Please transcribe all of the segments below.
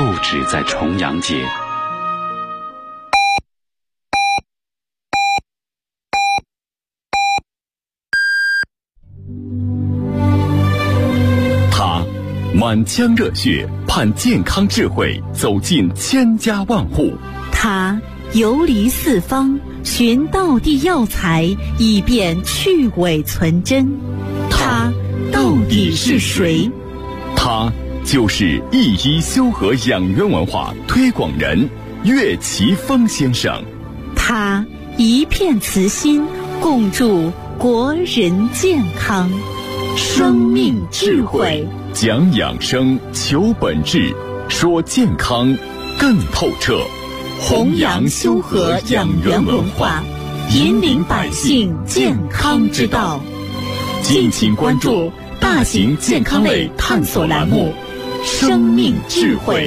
不止在重阳节。他满腔热血盼健康智慧走进千家万户， 他游离四方寻道地药材以便去伪存真，他到底是谁？ 他就是一医修和养元文化推广人岳奇峰先生。 他一片慈心共筑国人健康，生命智慧， 讲养生求本质，说健康更透彻， 弘扬修和养元文化，引领百姓健康之道。敬请关注大型健康类探索栏目《生命智慧》。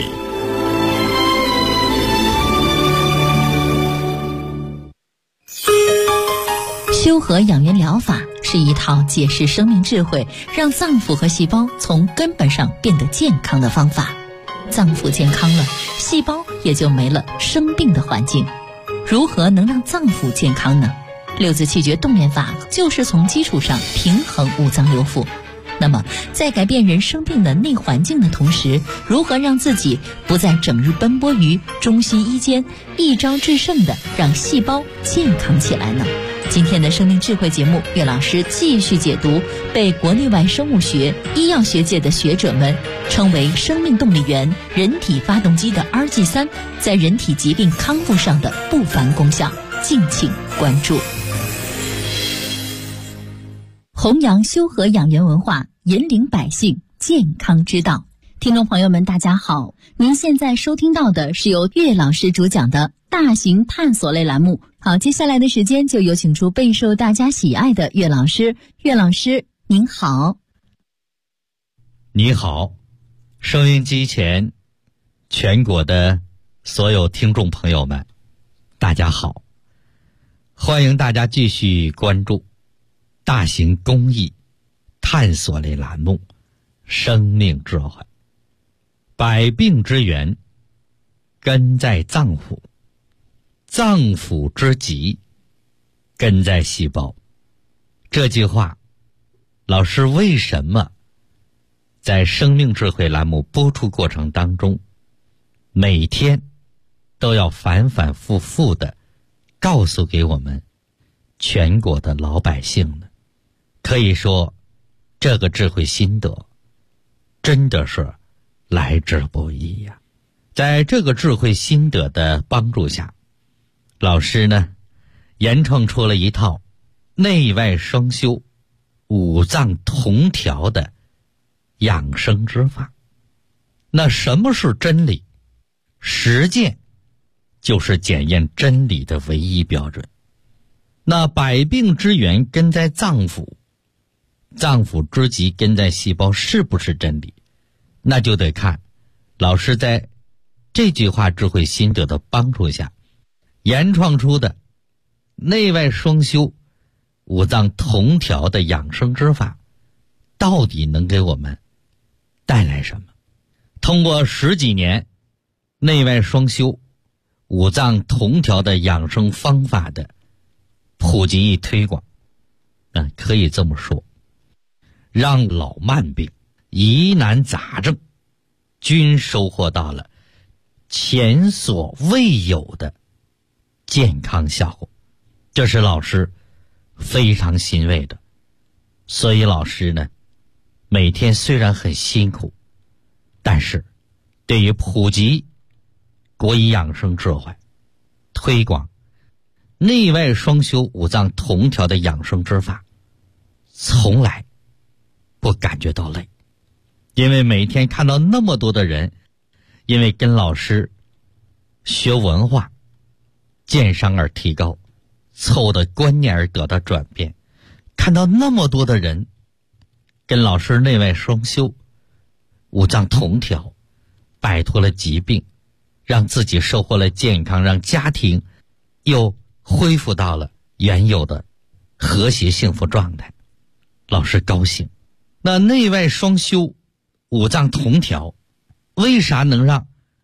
修和养元疗法是一套解释生命智慧，让脏腑和细胞从根本上变得健康的方法。脏腑健康了，细胞也就没了生病的环境。如何能让脏腑健康呢？六字气绝动念法就是从基础上平衡五脏六腑。那么在改变人生病的内环境的同时，如何让自己不再整日奔波于中西医间，一招制胜的让细胞健康起来呢？今天的生命智慧节目，岳老师继续解读被国内外生物学、医药学界的学者们称为生命动力源、人体发动机的 RG3 在人体疾病康复上的不凡功效，敬请关注。弘扬修和养元文化，引领百姓健康之道。听众朋友们大家好，您现在收听到的是由岳老师主讲的大型探索类栏目。好，接下来的时间就有请出备受大家喜爱的岳老师。岳老师您好。 你好，收音机前全国的所有听众朋友们大家好，欢迎大家继续关注大型公益探索类栏目生命智慧。百病之源根在脏腑，脏腑之疾根在细胞。这句话老师为什么在生命智慧栏目播出过程当中每天都要反反复复地告诉给我们全国的老百姓呢？可以说这个智慧心得真的是来之不易呀。在这个智慧心得的帮助下，老师呢研创出了一套内外双修、五脏同调的养生之法。那什么是真理？实践就是检验真理的唯一标准。那百病之源根在脏腑，脏腑之疾根在细胞，是不是真理？那就得看老师在这句话智慧心得的帮助下研创出的内外双修、五脏同调的养生之法到底能给我们带来什么。通过10几年内外双修、五脏同调的养生方法的普及与推广，可以这么说，让老慢病、疑难杂症均收获到了前所未有的健康效果，这是老师非常欣慰的。所以老师呢，每天虽然很辛苦，但是对于普及国医养生智慧、推广内外双修、五脏同调的养生之法，从来不感觉到累。因为每天看到那么多的人因为跟老师学文化、健商而提高，错误的观念而得到转变，看到那么多的人跟老师内外双修、五脏同调，摆脱了疾病，让自己收获了健康，让家庭又恢复到了原有的和谐幸福状态，老师高兴。那内外双修、五脏同调，为啥能让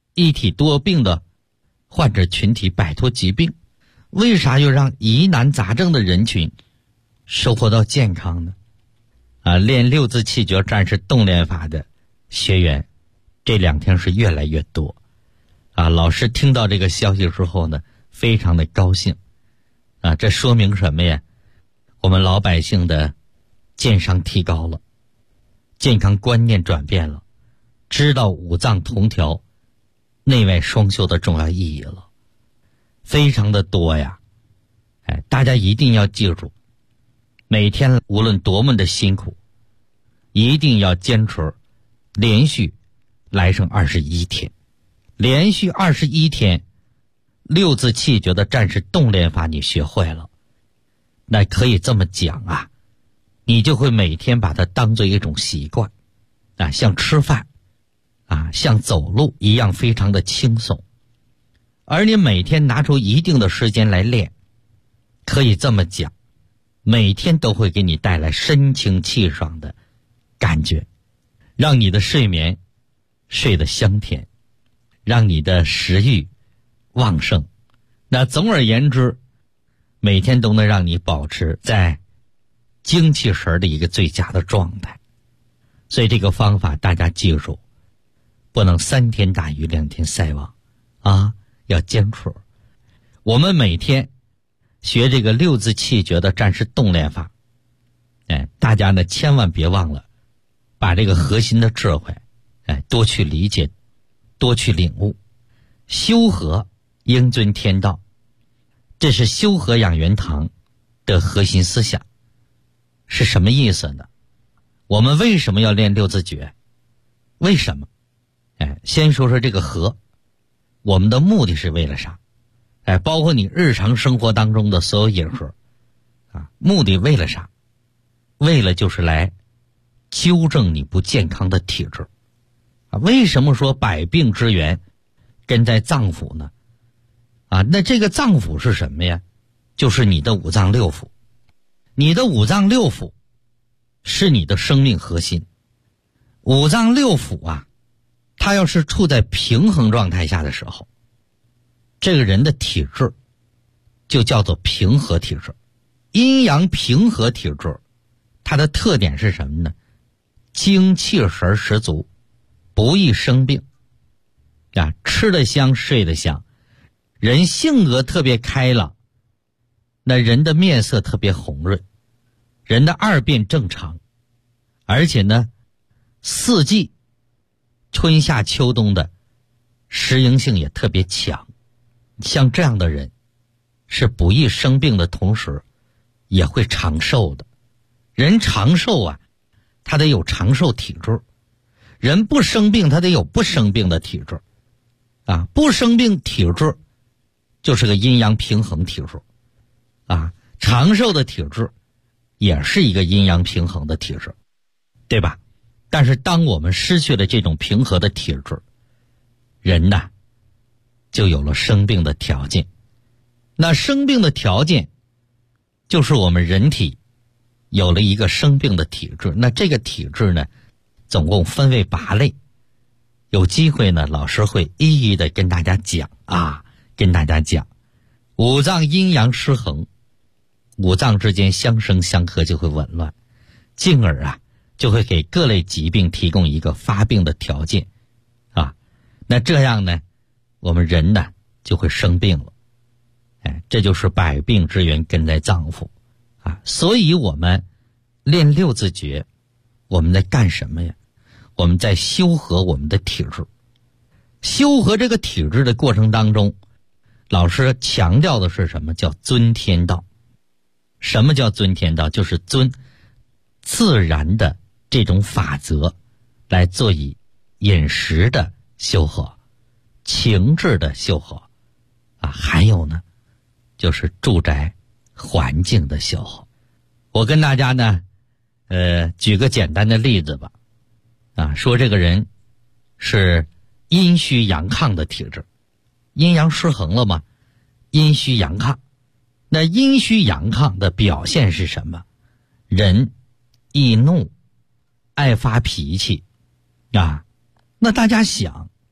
一体多病的患者群体摆脱疾病？为啥又让疑难杂症的人群收获到健康呢？练六字气诀战士动练法的学员这2天是越来越多。老师听到这个消息之后呢，非常的高兴。这说明什么呀？我们老百姓的健商提高了，健康观念转变了，知道五脏同调、内外双修的重要意义了，非常的多呀。大家一定要记住，每天无论多么的辛苦，一定要坚持连续来上21天，连续21天六字气诀的战士动练法你学会了，那可以这么讲啊，你就会每天把它当做一种习惯像吃饭像走路一样非常的轻松。而你每天拿出一定的时间来练，可以这么讲，每天都会给你带来神清气爽的感觉，让你的睡眠睡得香甜，让你的食欲旺盛。那总而言之，每天都能让你保持在精气神的一个最佳的状态。所以这个方法大家记住，不能3天打鱼2天晒网要坚持。我们每天学这个六字气诀的战士动练法，大家呢千万别忘了把这个核心的智慧多去理解，多去领悟。修和应遵天道，这是修和养元堂的核心思想。是什么意思呢？我们为什么要练六字诀？为什么？先说说这个和，我们的目的是为了啥？包括你日常生活当中的所有饮食目的为了啥？为了就是来纠正你不健康的体质为什么说百病之源根在脏腑呢？那这个脏腑是什么呀？就是你的五脏六腑。你的五脏六腑是你的生命核心。五脏六腑它要是处在平衡状态下的时候，这个人的体质就叫做平和体质。阴阳平和体质它的特点是什么呢？精气神十足，不易生病吃得香睡得香，人性格特别开朗，那人的面色特别红润，人的二便正常，而且呢四季春夏秋冬的适应性也特别强。像这样的人是不易生病的同时也会长寿的。人长寿他得有长寿体质，人不生病他得有不生病的体质不生病体质就是个阴阳平衡体质长寿的体质也是一个阴阳平衡的体质，对吧？但是当我们失去了这种平和的体质，人就有了生病的条件。那生病的条件就是我们人体有了一个生病的体质。那这个体质呢总共分为8类，有机会呢老师会一一的跟大家讲跟大家讲。五脏阴阳失衡，五脏之间相生相克就会紊乱，进而就会给各类疾病提供一个发病的条件那这样呢我们人就会生病了。这就是百病之源根在脏腑所以我们练六字诀，我们在干什么呀？我们在修和我们的体质。修和这个体质的过程当中，老师强调的是什么？叫遵天道。什么叫遵天道？就是遵自然的这种法则来做以饮食的修和，情志的修和还有呢就是住宅环境的修和。我跟大家呢举个简单的例子吧说这个人是阴虚阳亢的体质，阴阳失衡了嘛，阴虚阳亢。那阴虚阳亢的表现是什么？人易怒，爱发脾气那大家想，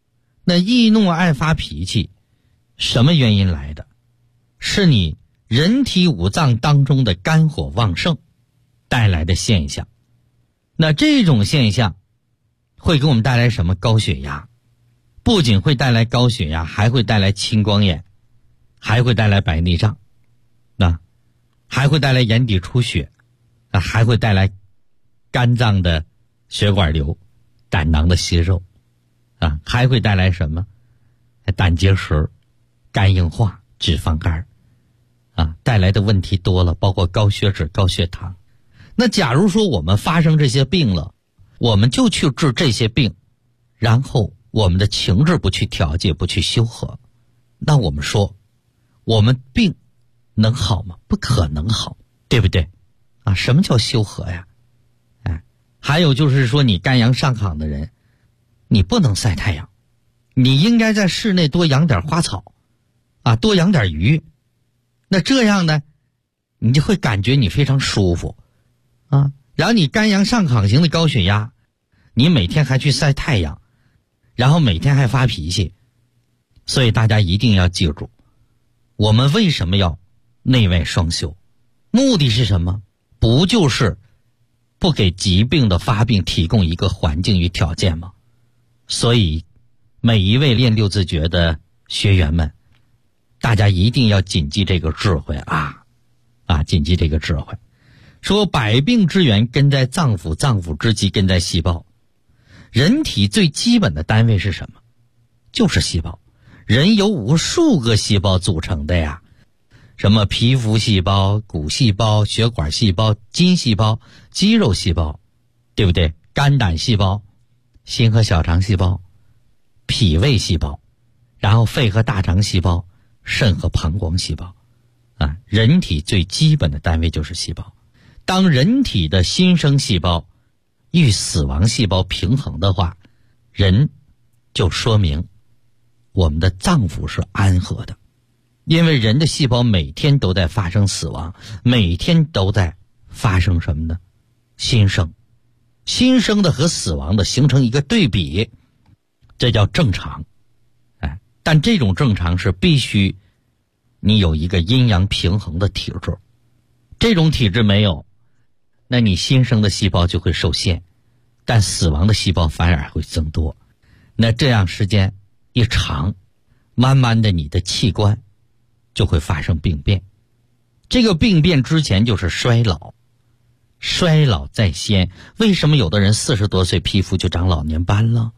那易怒爱发脾气，什么原因来的？是你人体五脏当中的肝火旺盛带来的现象。那这种现象会给我们带来什么？高血压。不仅会带来高血压，还会带来青光眼，还会带来白内障，还会带来眼底出血，还会带来肝脏的血管瘤、胆囊的息肉，还会带来什么？胆结石、肝硬化、脂肪肝，带来的问题多了，包括高血脂、高血糖。那假如说我们发生这些病了，我们就去治这些病，然后我们的情志不去调节，不去修和，那我们说我们病能好吗？不可能好，对不对？什么叫修和呀？还有就是说，你肝阳上亢的人，你不能晒太阳，你应该在室内多养点花草，多养点鱼。那这样呢，你就会感觉你非常舒服，然后你肝阳上亢型的高血压，你每天还去晒太阳，然后每天还发脾气。所以大家一定要记住，我们为什么要内外双修？目的是什么？不就是不给疾病的发病提供一个环境与条件吗？所以每一位练六字诀的学员们，大家一定要谨记这个智慧谨记这个智慧。说百病之源根在脏腑，脏腑之基根在细胞。人体最基本的单位是什么？就是细胞。人由无数个细胞组成的呀，什么皮肤细胞、骨细胞、血管细胞、筋细胞、肌肉细胞，对不对？肝胆细胞、心和小肠细胞、脾胃细胞，然后肺和大肠细胞、肾和膀胱细胞。人体最基本的单位就是细胞。当人体的新生细胞与死亡细胞平衡的话，人就说明我们的脏腑是安和的。因为人的细胞每天都在发生死亡，每天都在发生什么呢？新生。新生的和死亡的形成一个对比，这叫正常。但这种正常是必须你有一个阴阳平衡的体质，这种体质没有，那你新生的细胞就会受限，但死亡的细胞反而会增多。那这样时间一长，慢慢的你的器官就会发生病变。这个病变之前就是衰老，衰老在先。为什么有的人40多岁皮肤就长老年斑了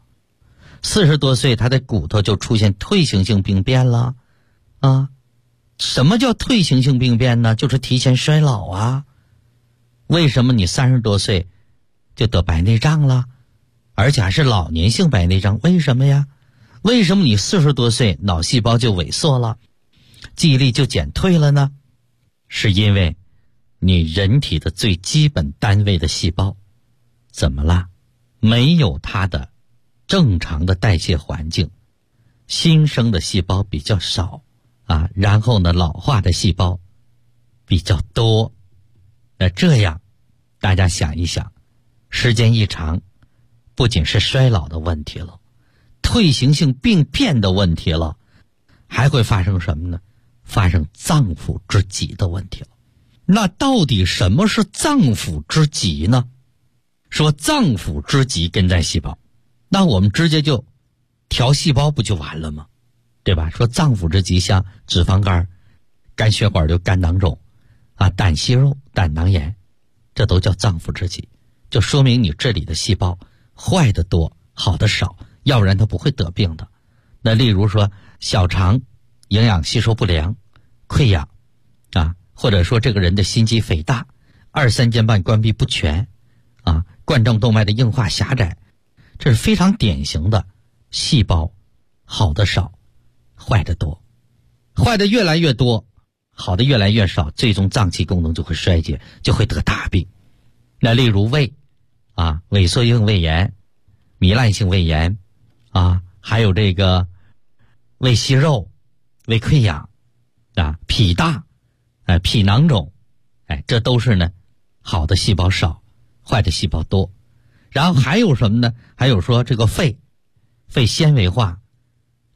？40多岁他的骨头就出现退行性病变了什么叫退行性病变呢？就是提前衰老啊。为什么你30多岁就得白内障了，而且还是老年性白内障？为什么呀？为什么你40多岁脑细胞就萎缩了，记忆力就减退了呢？是因为你人体的最基本单位的细胞怎么了？没有它的正常的代谢环境，新生的细胞比较少然后呢，老化的细胞比较多。那这样大家想一想，时间一长，不仅是衰老的问题了，退行性病变的问题了，还会发生什么呢？发生脏腑之疾的问题了。那到底什么是脏腑之疾呢？说脏腑之疾根在细胞，那我们直接就调细胞不就完了吗？对吧？说脏腑之疾像脂肪肝、肝血管瘤、肝囊肿胆息肉、胆囊炎，这都叫脏腑之疾，就说明你这里的细胞坏的多，好的少，要不然它不会得病的。那例如说小肠营养吸收不良、溃疡或者说这个人的心肌肥大、二三尖瓣关闭不全冠状动脉的硬化狭窄，这是非常典型的细胞好的少，坏的多。坏的越来越多，好的越来越少，最终脏器功能就会衰竭，就会得大病。那例如胃萎缩性胃炎、糜烂性胃炎还有这个胃息肉、胃溃疡脾大脾囊肿这都是呢好的细胞少，坏的细胞多。然后还有什么呢？还有说这个肺纤维化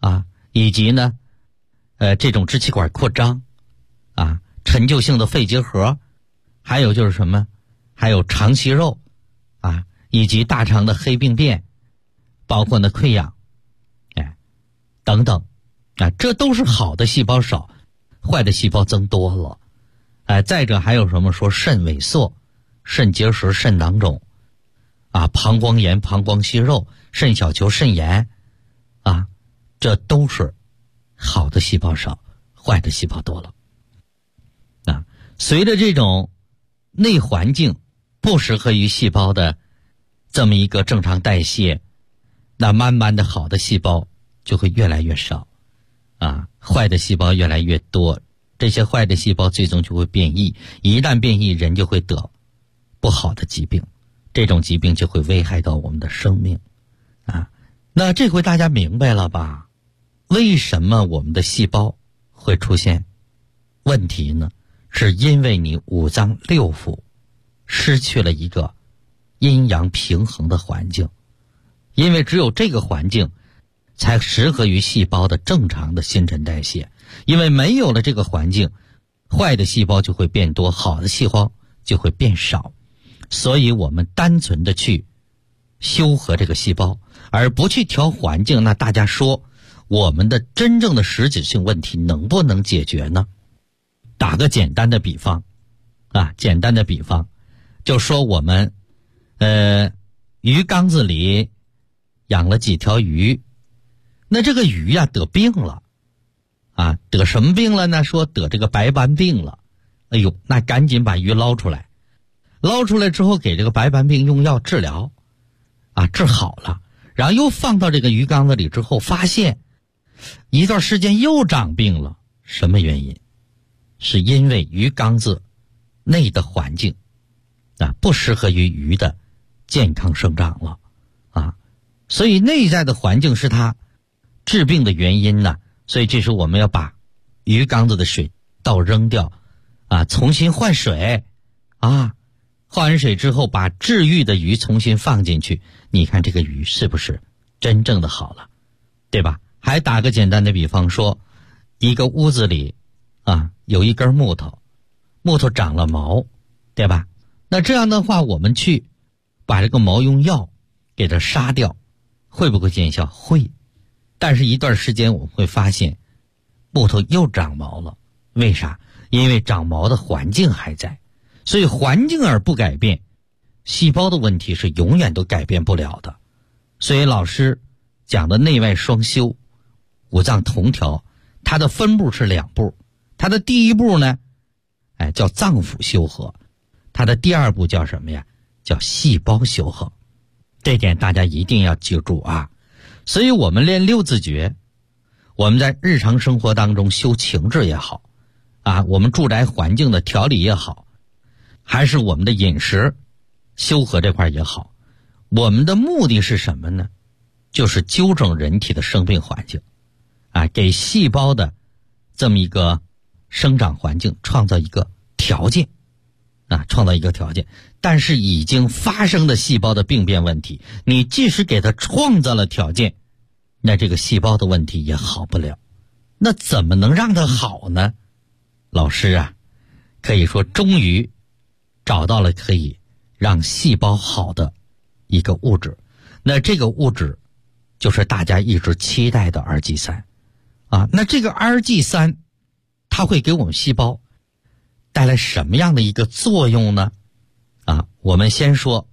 啊，以及呢这种支气管扩张啊，陈旧性的肺结核，还有就是什么，还有肠息肉啊，以及大肠的黑病变，包括呢溃疡等等啊，这都是好的细胞少，坏的细胞增多了。再者还有什么说肾萎缩、肾结石、肾囊肿啊，膀胱炎、膀胱息肉、肾小球肾炎啊，这都是好的细胞少，坏的细胞多了啊。随着这种内环境不适合于细胞的这么一个正常代谢，那慢慢的好的细胞就会越来越少啊，坏的细胞越来越多，这些坏的细胞最终就会变异，一旦变异，人就会得不好的疾病，这种疾病就会危害到我们的生命啊。那这回大家明白了吧？为什么我们的细胞会出现问题呢？是因为你五脏六腑失去了一个阴阳平衡的环境，因为只有这个环境才适合于细胞的正常的新陈代谢，因为没有了这个环境，坏的细胞就会变多，好的细胞就会变少。所以我们单纯的去修和这个细胞，而不去调环境，那大家说我们的真正的实质性问题能不能解决呢？打个简单的比方啊，简单的比方就说我们鱼缸子里养了几条鱼，那这个鱼呀得病了啊，得什么病了呢？说得这个白斑病了。哎呦，那赶紧把鱼捞出来，捞出来之后给这个白斑病用药治疗啊，治好了，然后又放到这个鱼缸子里之后，发现一段时间又长病了。什么原因？是因为鱼缸子内的环境啊不适合于鱼的健康生长了啊，所以内在的环境是它治病的原因呢。所以这时我们要把鱼缸子的水倒扔掉啊，重新换水啊，换完水之后把治愈的鱼重新放进去，你看这个鱼是不是真正的好了，对吧？还打个简单的比方说，一个屋子里啊有一根木头，木头长了毛，对吧？那这样的话我们去把这个毛用药给它杀掉，会不会见效？会。但是一段时间我们会发现木头又长毛了，为啥？因为长毛的环境还在，所以环境而不改变，细胞的问题是永远都改变不了的。所以老师讲的内外双修、五脏同调，它的分步是2步。它的第一步呢叫脏腑修和，它的第二步叫什么呀？叫细胞修和。这点大家一定要记住啊。所以我们练6字诀，我们在日常生活当中修情志也好啊，我们住宅环境的调理也好，还是我们的饮食修和这块也好，我们的目的是什么呢？就是纠正人体的生病环境啊，给细胞的这么一个生长环境创造一个条件啊，创造一个条件。但是已经发生的细胞的病变问题，你即使给它创造了条件，那这个细胞的问题也好不了。那怎么能让它好呢？老师啊，可以说终于找到了可以让细胞好的一个物质。那这个物质就是大家一直期待的 RG3啊。那这个 RG3 它会给我们细胞带来什么样的一个作用呢？啊，我们先说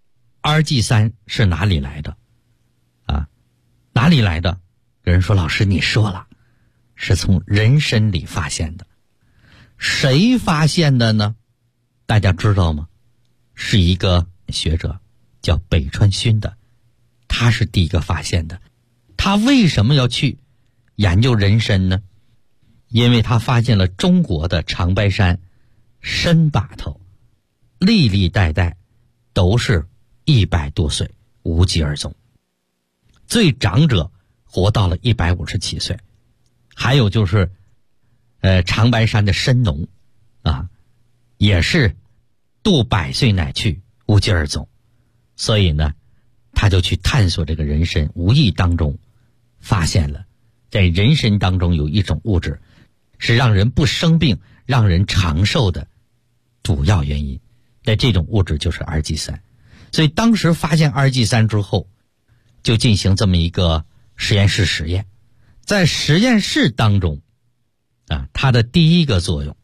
RG3 是哪里来的啊？哪里来的？有人说老师你说了，是从人参里发现的。谁发现的呢？大家知道吗？是一个学者叫北川勋的，他是第一个发现的。他为什么要去研究人参呢？因为他发现了中国的长白山参把头历历代代都是100多岁无疾而终，最长者活到了157岁。还有就是长白山的参农啊，也是度100岁乃去无疾而终。所以呢他就去探索这个人参，无意当中发现了在人参当中有一种物质是让人不生病、让人长寿的主要原因，那这种物质就是 RG3。所以当时发现 RG3 之后，就进行这么一个实验室实验。在实验室当中它的第一个作用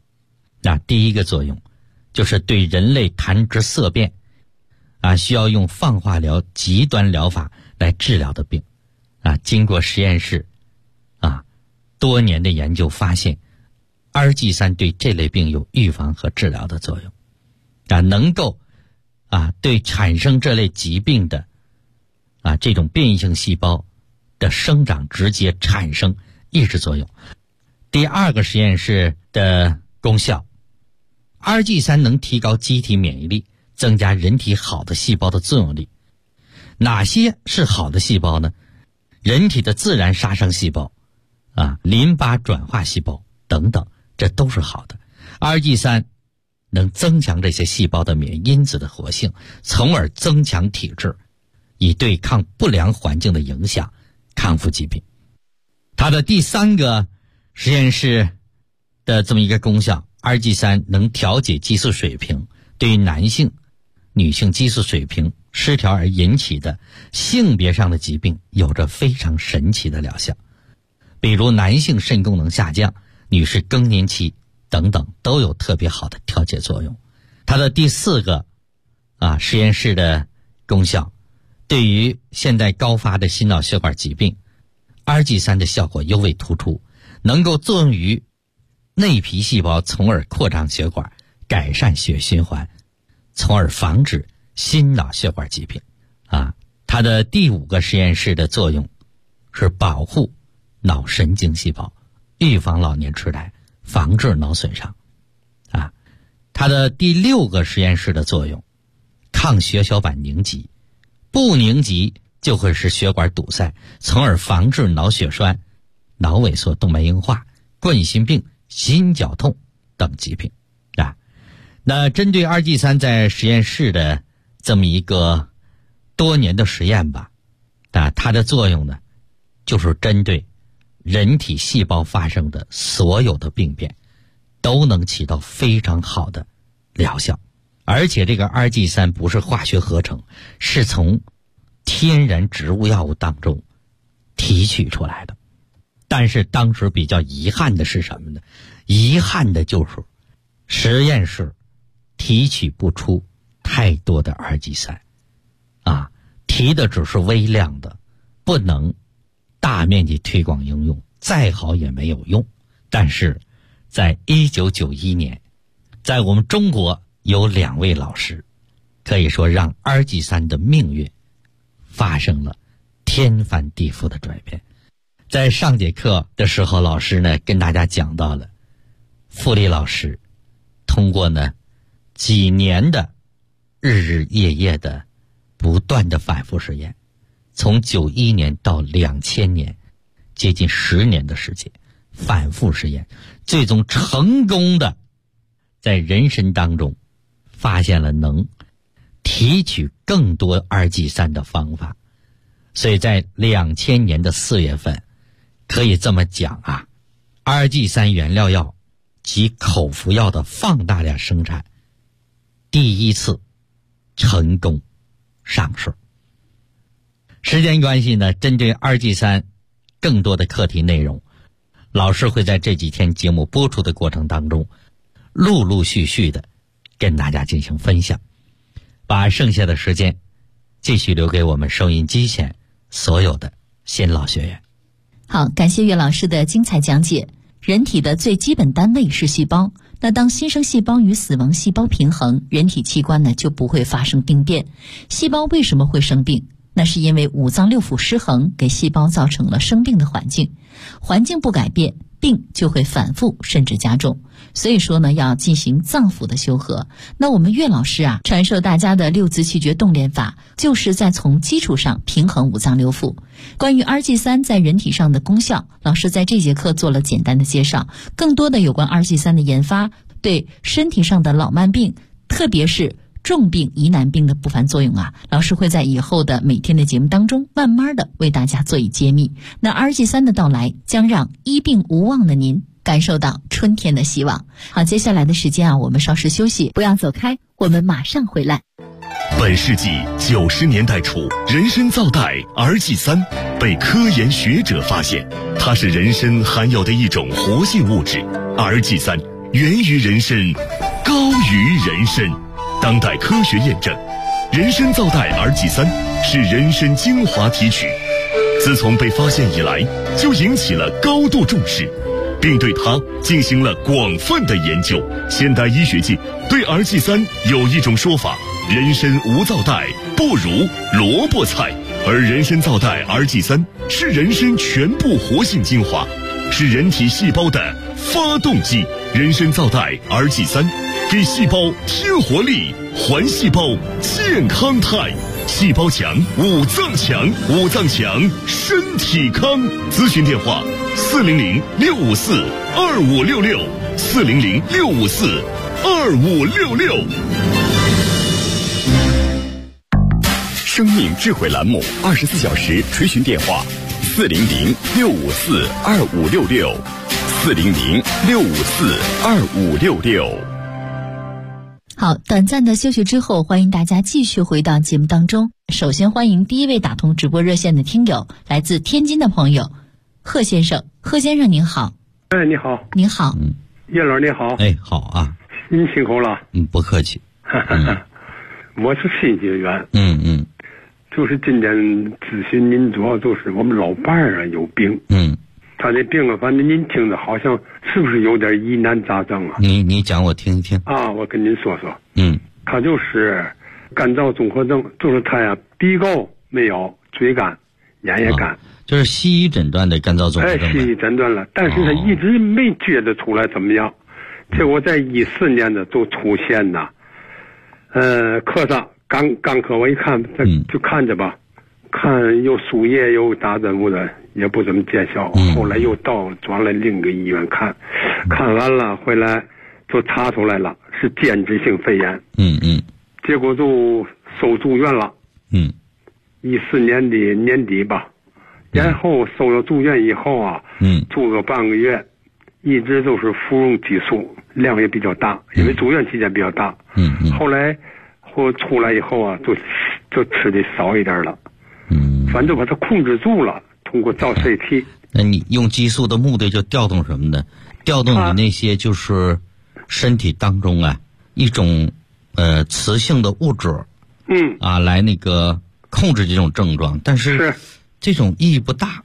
就是对人类谈之色变需要用放化疗极端疗法来治疗的病经过实验室多年的研究发现 RG3 对这类病有预防和治疗的作用能够对产生这类疾病的这种变异性细胞的生长直接产生抑制作用。第二个实验室的功效， RG3 能提高机体免疫力，增加人体好的细胞的作用力。哪些是好的细胞呢？人体的自然杀伤细胞淋巴转化细胞等等，这都是好的。 RG3 能增强这些细胞的免疫因子的活性，从而增强体质，以对抗不良环境的影响，康复疾病。它的第三个实验室的这么一个功效， RG3 能调节激素水平，对于男性、女性激素水平失调而引起的性别上的疾病有着非常神奇的疗效，比如男性肾功能下降、女士更年期等等，都有特别好的调节作用。它的第四个实验室的功效，对于现代高发的心脑血管疾病， RG3 的效果尤为突出，能够作用于内皮细胞，从而扩张血管，改善血循环，从而防止心脑血管疾病它的第五个实验室的作用是保护脑神经细胞，预防老年痴呆，防治脑损伤它的第六个实验室的作用，抗血小板凝集，不凝集就会使血管堵塞，从而防治脑血栓、脑萎缩、动脉硬化、冠心病、心绞痛等疾病那针对 RG3 在实验室的这么一个多年的实验吧它的作用呢，就是针对人体细胞发生的所有的病变都能起到非常好的疗效。而且这个 RG3 不是化学合成，是从天然植物药物当中提取出来的。但是当时比较遗憾的是什么呢？遗憾的就是实验室提取不出太多的 RG3 提的只是微量的，不能大面积推广应用，再好也没有用。但是在1991年，在我们中国有2位老师，可以说让 RG3 的命运发生了天翻地覆的转变。在上节课的时候，老师呢跟大家讲到了傅立老师通过呢几年的日日夜夜的不断的反复实验，从91年到2000年，接近10年的时间反复实验，最终成功的在人参当中发现了能提取更多 RG3 的方法。所以在2000年的4月份，可以这么讲RG3 原料药及口服药的放大量生产第一次成功上市。时间关系呢，针对 RG3 更多的课题内容，老师会在这几天节目播出的过程当中陆陆续续的跟大家进行分享，把剩下的时间继续留给我们收音机前所有的新老学员。 好，感谢岳老师的精彩讲解。人体的最基本单位是细胞，那当新生细胞与死亡细胞平衡，人体器官呢就不会发生病变。细胞为什么会生病？那是因为五脏六腑失衡，给细胞造成了生病的环境。环境不改变，病就会反复甚至加重。所以说呢，要进行脏腑的修和。那我们岳老师传授大家的六字气诀动练法，就是在从基础上平衡五脏六腑。关于 RG3 在人体上的功效，老师在这节课做了简单的介绍。更多的有关 RG3 的研发，对身体上的老慢病，特别是重病、疑难病的不凡作用啊，老师会在以后的每天的节目当中慢慢的为大家做以揭秘。那 RG3 的到来将让医病无望的您感受到春天的希望。好，接下来的时间啊，我们稍事休息，不要走开，我们马上回来。 本世纪90年代初，人参皂苷 RG3 被科研学者发现，它是人参含有的一种活性物质。RG3 源于人参，高于人参。当代科学验证，人参皂苷 RG3 是人参精华提取，自从被发现以来，就引起了高度重视，并对它进行了广泛的研究。现代医学界对 RG3 有一种说法：人参无皂苷不如萝卜菜，而人参皂苷 RG3 是人参全部活性精华，是人体细胞的发动机。人参皂苷 RG3 给细胞添活力，还细胞健康态。细胞强，五脏强，五脏强，身体康。咨询电话：400-654-2566，400-654-2566。 生命智慧栏目24小时垂询电话：400-654-2566，400-654-2566。 好，短暂的休息之后，欢迎大家继续回到节目当中。首先欢迎第一位打通直播热线的听友，来自天津的朋友贺先生。贺先生您好。 哎，你好。 您好。 叶老你好。 哎，好啊。 您辛苦了。 不客气。 我是新结缘。就是今天咨询您，主要就是我们老伴儿啊有病。他这病啊，反正您听着好像是不是有点疑难杂症啊？ 你讲我听一听啊，我跟您说说。他就是干燥综合症，就是他呀鼻沟没有，嘴干，眼也干。 就是西医诊断的干燥综合症。 西医诊断了，但是他一直没觉得出来怎么样。结果在14年的就出现呐，科上刚科我一看，就看着吧。看有输液有打针的也不怎么见效，后来又转了另一个医院看完了回来就查出来了是间质性肺炎。结果就收住院了。14年的年底吧，然后收了住院以后啊，住个半个月，一直都是服用激素，量也比较大，因为住院期间比较大。后来出来以后啊，就吃的少一点了。反正把它控制住了，通过照 CT。 那你用激素的目的就调动什么呢？调动你那些就是身体当中啊一种雌性的物质，来那个控制这种症状，但是这种意义不大。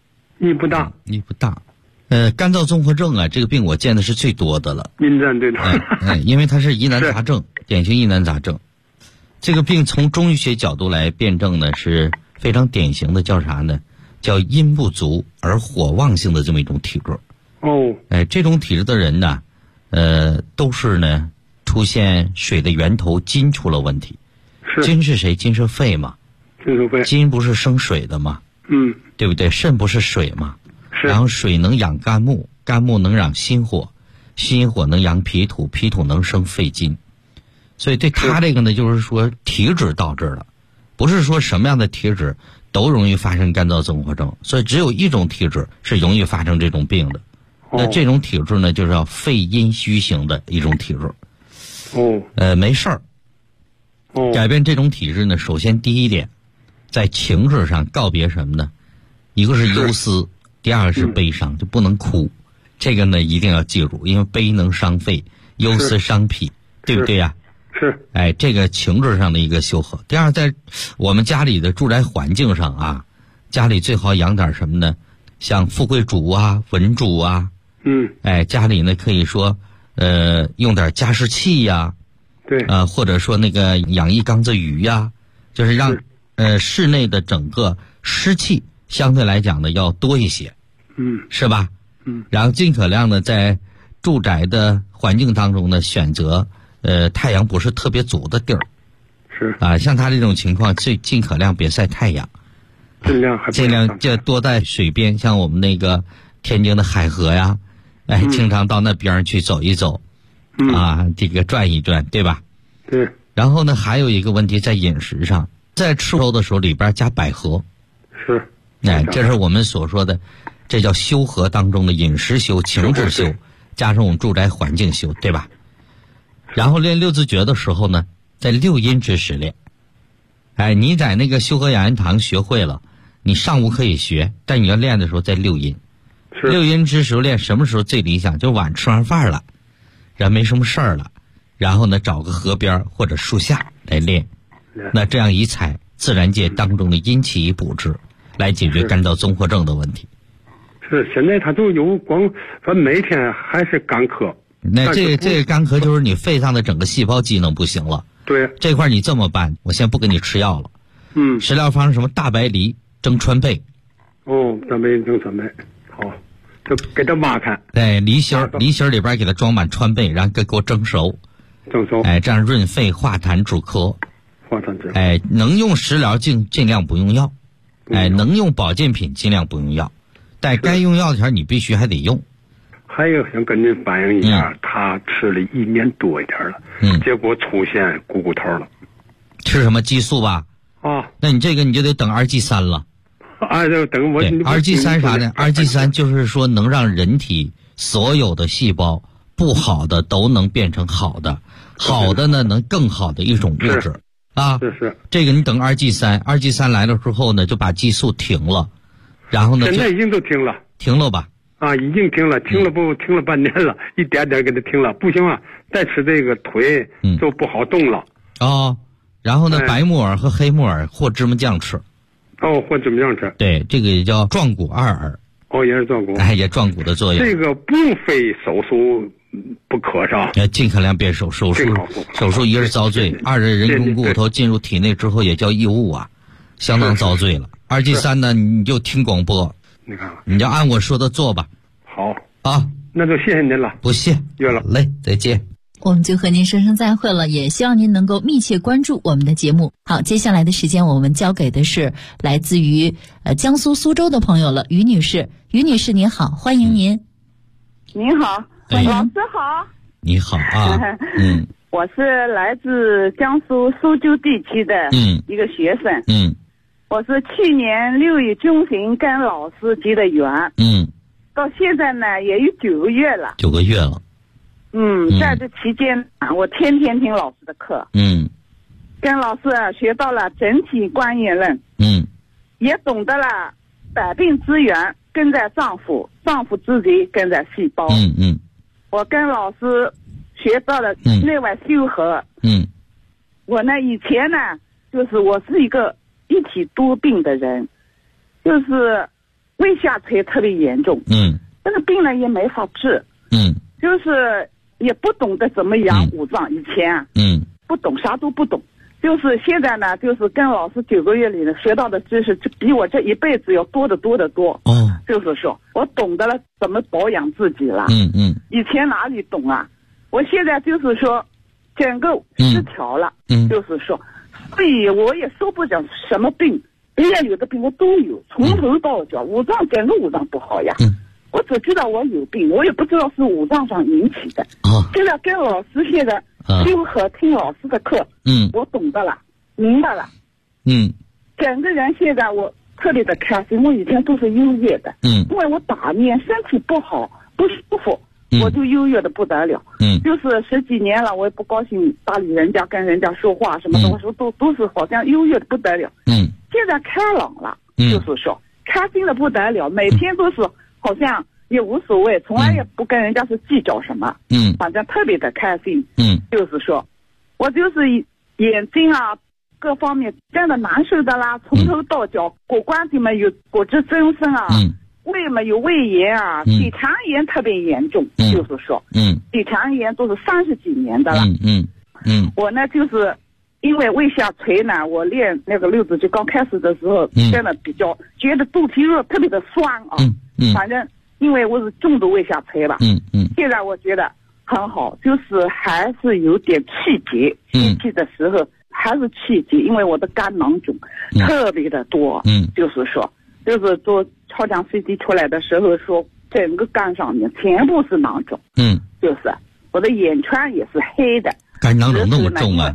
干燥综合症啊，这个病我见的是最多的了。 您站对的。 因为它是疑难杂症，典型疑难杂症。这个病从中医学角度来辩证呢，是非常典型的，叫啥呢？叫阴不足而火旺性的这么一种体质。这种体质的人呢，都是呢出现水的源头金出了问题。金是谁？金是肺嘛。金不是生水的吗？对不对？肾不是水嘛。然后水能养肝木，肝木能养心火，心火能养脾土，脾土能生肺金。所以对他这个呢，就是说体质导致了。不是说什么样的体质都容易发生干燥综合症，所以只有一种体质是容易发生这种病的。那这种体质呢，就是叫肺阴虚型的一种体质。没事儿。改变这种体质呢，首先第一点，在情志上告别什么呢？一个是忧思，第二个是悲伤，就不能哭。这个呢一定要记住，因为悲能伤肺，忧思伤脾，对不对呀？这个情志上的一个修和。第二，在我们家里的住宅环境上啊，家里最好养点什么呢？像富贵竹啊、文竹啊。家里呢可以说用点加湿器呀。或者说那个养一缸子鱼呀，就是让室内的整个湿气相对来讲呢要多一些。是吧？然后尽可量的在住宅的环境当中呢选择太阳不是特别足的地儿。像他这种情况，尽可量别晒太阳，尽量就多在水边，像我们那个天津的海河呀，经常到那边去走一走，这个转一转，对吧？ 然后呢，还有一个问题在饮食上，在吃粥的时候里边加百合。 是。 这是我们所说的，这叫修和当中的饮食修、情志修，加上我们住宅环境修，对吧？然后练六字诀的时候呢，在六阴之时练。你在那个修和养阴堂学会了，你上午可以学，但你要练的时候在六阴。六阴之时练什么时候最理想？就晚吃完饭了，然后没什么事儿了，然后呢找个河边或者树下来练。那这样一采自然界当中的阴气以补之，来解决干燥综合症的问题。 是，现在他都有反正每天还是干咳。 那这个干咳就是你肺上的整个细胞机能不行了。 对。这块你这么办，我先不给你吃药了。食疗方什么大白梨蒸川贝。 大白梨蒸川贝，好，就给它挖开。 对，梨心里边给它装满川贝，然后给我蒸熟。这样润肺化痰止咳。能用食疗尽量不用药。能用保健品尽量不用药，但该用药的时候你必须还得用。 还有想跟您反映一下，他吃了1年多一点了，结果出现股骨头了。 吃什么激素吧？那你这个你就得等2G3了。 就等我。 2G3啥呢？2G3就是说能让人体所有的细胞不好的都能变成好的，好的呢能更好的一种物质。 是这个你等2G3来了之后呢，就把激素停了，然后呢现在已经都停了。 停了吧？ 已经停了，停了半年了，一点点给它停了，不行啊，再吃这个腿就不好动了。 然后呢，白木耳和黑木耳或芝麻酱吃。 或芝麻酱吃。 对，这个也叫壮骨二耳。 也是壮骨。 也壮骨的作用。 这个不用费手术不可上。 尽可量别手术一是遭罪，二是人工骨头进入体内之后也叫异物啊，相当遭罪了。2G3呢，你就听广播， 你看你就按我说的做吧。 好那就谢谢您了。 不谢， 约了。 好嘞，再见。 我们就和您说声再会了，也希望您能够密切关注我们的节目。好，接下来的时间我们交给的是来自于江苏苏州的朋友了，于女士。于女士您好，欢迎您。 您好，老师好。 你好啊。 我是来自江苏苏州地区的一个学生。我是去年6月中旬跟老师结的缘。到现在呢也有9个月了。 9个月了。 在这期间我天天听老师的课。跟老师学到了整体观念论。也懂得了百病之源根在脏腑，脏腑之极根在细胞。我跟老师学到了内外修和。我呢以前呢就是我是一个一体多病的人，就是胃下垂特别严重。这个病呢也没法治。就是也不懂得怎么养五脏。以前不懂，啥都不懂。就是现在呢，就是跟老师9个月里呢学到的知识，就比我这一辈子要多得多得多。就是说我懂得了怎么保养自己了。以前哪里懂啊？我现在就是说整个失调了。就是说，所以我也说不讲什么病，别人有的病我都有，从头到脚整个五脏不好呀。我只知道我有病，我也不知道是五脏上引起的。现在跟老师现在修和听老师的课，我懂得了，明白了。整个人现在我特别的开心，我以前都是忧郁的。因为我打面身体不好不舒服，我就忧郁的不得了。就是10几年了，我也不高兴搭理人家，跟人家说话什么东西都是好像忧郁的不得了。现在开朗了，就是说开心的不得了，每天都是好像也无所谓，从来也不跟人家是计较什么。反正特别的开心。就是说我就是眼睛啊各方面真的难受的啦，从头到脚，骨关节嘛有骨质增生啊，胃嘛有胃炎啊，底肠炎特别严重。就是说底肠炎都是30几年的了。我呢就是因为胃下垂呢，我练那个六字诀刚开始的时候，真的比较觉得肚皮肉特别的酸啊。反正因为我是重度胃下垂吧。现在我觉得很好，就是还是有点气结，吸气的时候还是气结，因为我的肝囊肿特别的多。就是说就是做超强 CT 出来的时候说整个肝上面全部是囊肿。就是我的眼圈也是黑的。 肝囊肿那么重啊？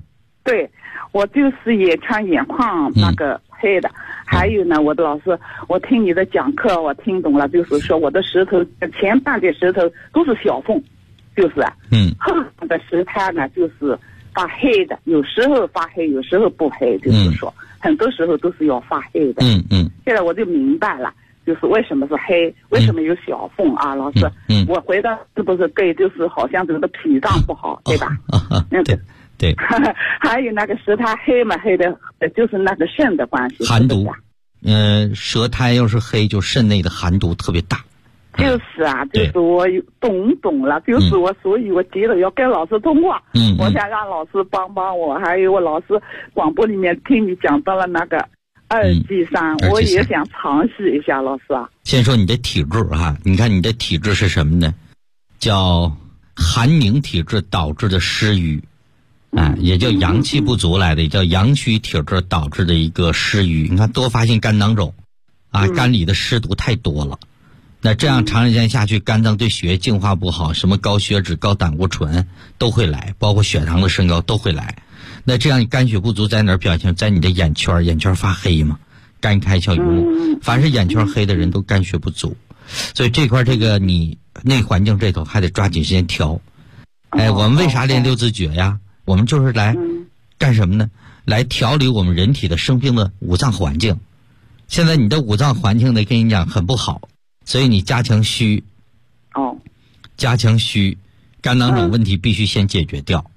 对，我就是眼圈眼眶那个黑的。还有呢，我的老师，我听你的讲课，我听懂了，就是说我的舌头前半截舌头都是小缝，就是后半的舌苔呢就是发黑的，有时候发黑，有时候不黑，就是说很多时候都是要发黑的。现在我就明白了，就是为什么是黑，为什么有小缝啊，老师。我回答是不是对？就是好像这个脾脏不好，对吧？ 对。 还有那个舌苔黑嘛，黑的就是那个肾的关系， 寒毒。舌苔要是黑，就肾内的寒毒特别大。 就是啊，就是我懂了，就是我，所以我急着要跟老师通话。我想让老师帮帮我，还有我老师广播里面听你讲到了那个2G3，我也想尝试一下，老师啊。 先说你的体质啊，你看你的体质是什么呢？叫寒凝体质导致的湿瘀。也叫阳气不足来的，也叫阳虚体质导致的一个湿瘀。你看多发性肝囊肿肝里的湿毒太多了，那这样长时间下去，肝脏对血液净化不好，什么高血脂、高胆固醇都会来，包括血糖的升高都会来。那这样你肝血不足在哪儿表现？在你的眼圈发黑嘛，肝开窍于目。凡是眼圈黑的人都肝血不足，所以这块这个你内环境这头还得抓紧时间调。我们为啥练六字诀呀？我们就是来干什么呢？来调理我们人体的生病的五脏环境。现在你的五脏环境呢，跟你讲很不好，所以你加强虚。加强虚，肝囊肿问题必须先解决掉。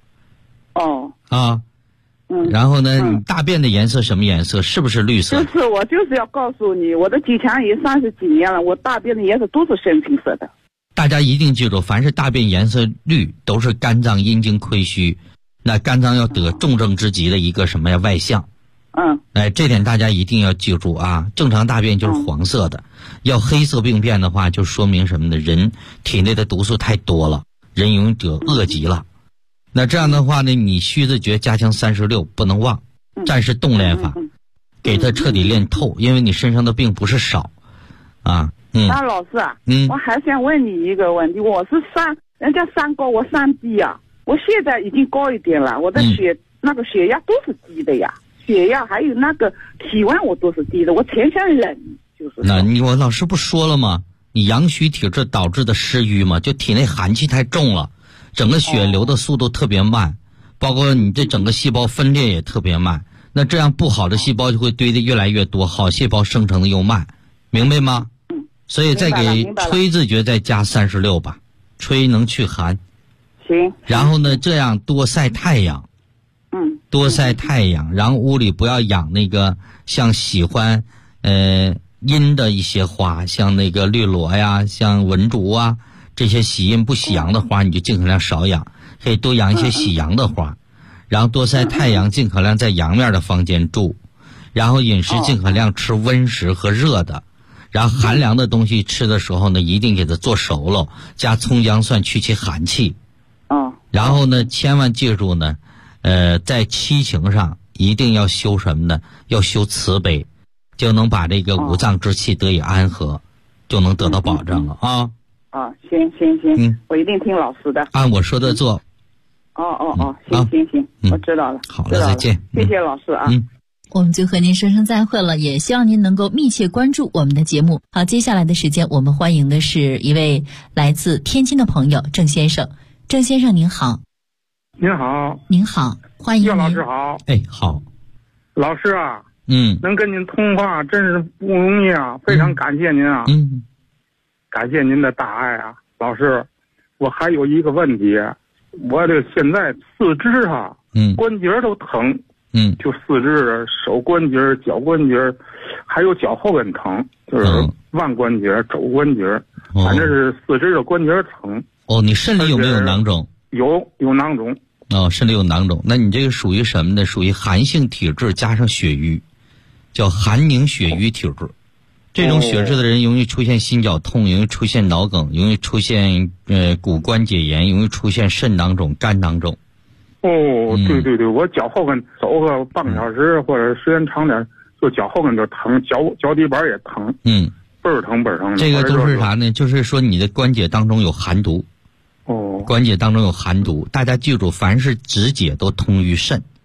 然后呢，你大便的颜色什么颜色？是不是绿色？ 我就是要告诉你，我的几强也30几年了，我大便的颜色都是深青色的。 大家一定记住，凡是大便颜色绿，都是肝脏阴经亏虚。那肝脏要得重症之疾的一个什么呀外象？这点大家一定要记住啊！正常大便就是黄色的，要黑色病变的话，就说明什么呢？人体内的毒素太多了，人容易得恶疾了。那这样的话呢，你虚字诀加强36不能忘，战士动练法，给他彻底练透，因为你身上的病不是少那老师啊，我还想问你一个问题，我是人家3高，我3低啊。我现在已经高一点了，我的那个血压都是低的呀，血压还有那个体温我都是低的，我全身冷，就是。 那我老师不说了吗？你阳虚体质导致的湿瘀嘛，就体内寒气太重了，整个血流的速度特别慢，包括你这整个细胞分裂也特别慢。那这样不好的细胞就会堆得越来越多，好细胞生成的又慢，明白吗？所以再给吹字诀再加36吧，吹能去寒。然后呢，这样多晒太阳，多晒太阳，然后屋里不要养那个像喜欢阴的一些花，像那个绿萝呀，像文竹啊，这些喜阴不喜阳的花，你就尽可量少养，可以多养一些喜阳的花，然后多晒太阳，尽可量在阳面的房间住，然后饮食尽可量吃温食和热的。然后寒凉的东西吃的时候呢，一定给它做熟了，加葱姜蒜去其寒气。然后呢，千万记住呢，在七情上一定要修什么呢？要修慈悲，就能把这个五脏之气得以安和，就能得到保障了啊。 行，我一定听老师的， 按我说的做。 行，我知道了。 好了，再见。 谢谢老师啊。 我们就和您说声再会了，也希望您能够密切关注我们的节目。好，接下来的时间我们欢迎的是一位来自天津的朋友郑先生。郑先生您好。 您好， 欢迎您。 岳老师好。 好。 老师啊，能跟您通话真是不容易啊，非常感谢您啊。感谢您的大爱啊，老师。我还有一个问题，我这现在四肢关节都疼。就四肢、手关节、脚关节，还有脚后跟疼，就是腕关节、肘关节，反正是四肢的关节疼。 你肾里有没有囊肿？ 有囊肿。 肾里有囊肿，那你这个属于什么呢？属于寒性体质加上血瘀，叫寒凝血瘀体质。这种血质的人容易出现心绞痛，容易出现脑梗，容易出现骨关节炎，容易出现肾囊肿、肝囊肿。 对，我脚后跟走个半个小时或者时间长点，就脚后跟就疼，脚底板也疼，倍儿疼。 这个都是啥呢？就是说你的关节当中有寒毒。关节当中有寒毒，大家记住，凡是指节都通于肾，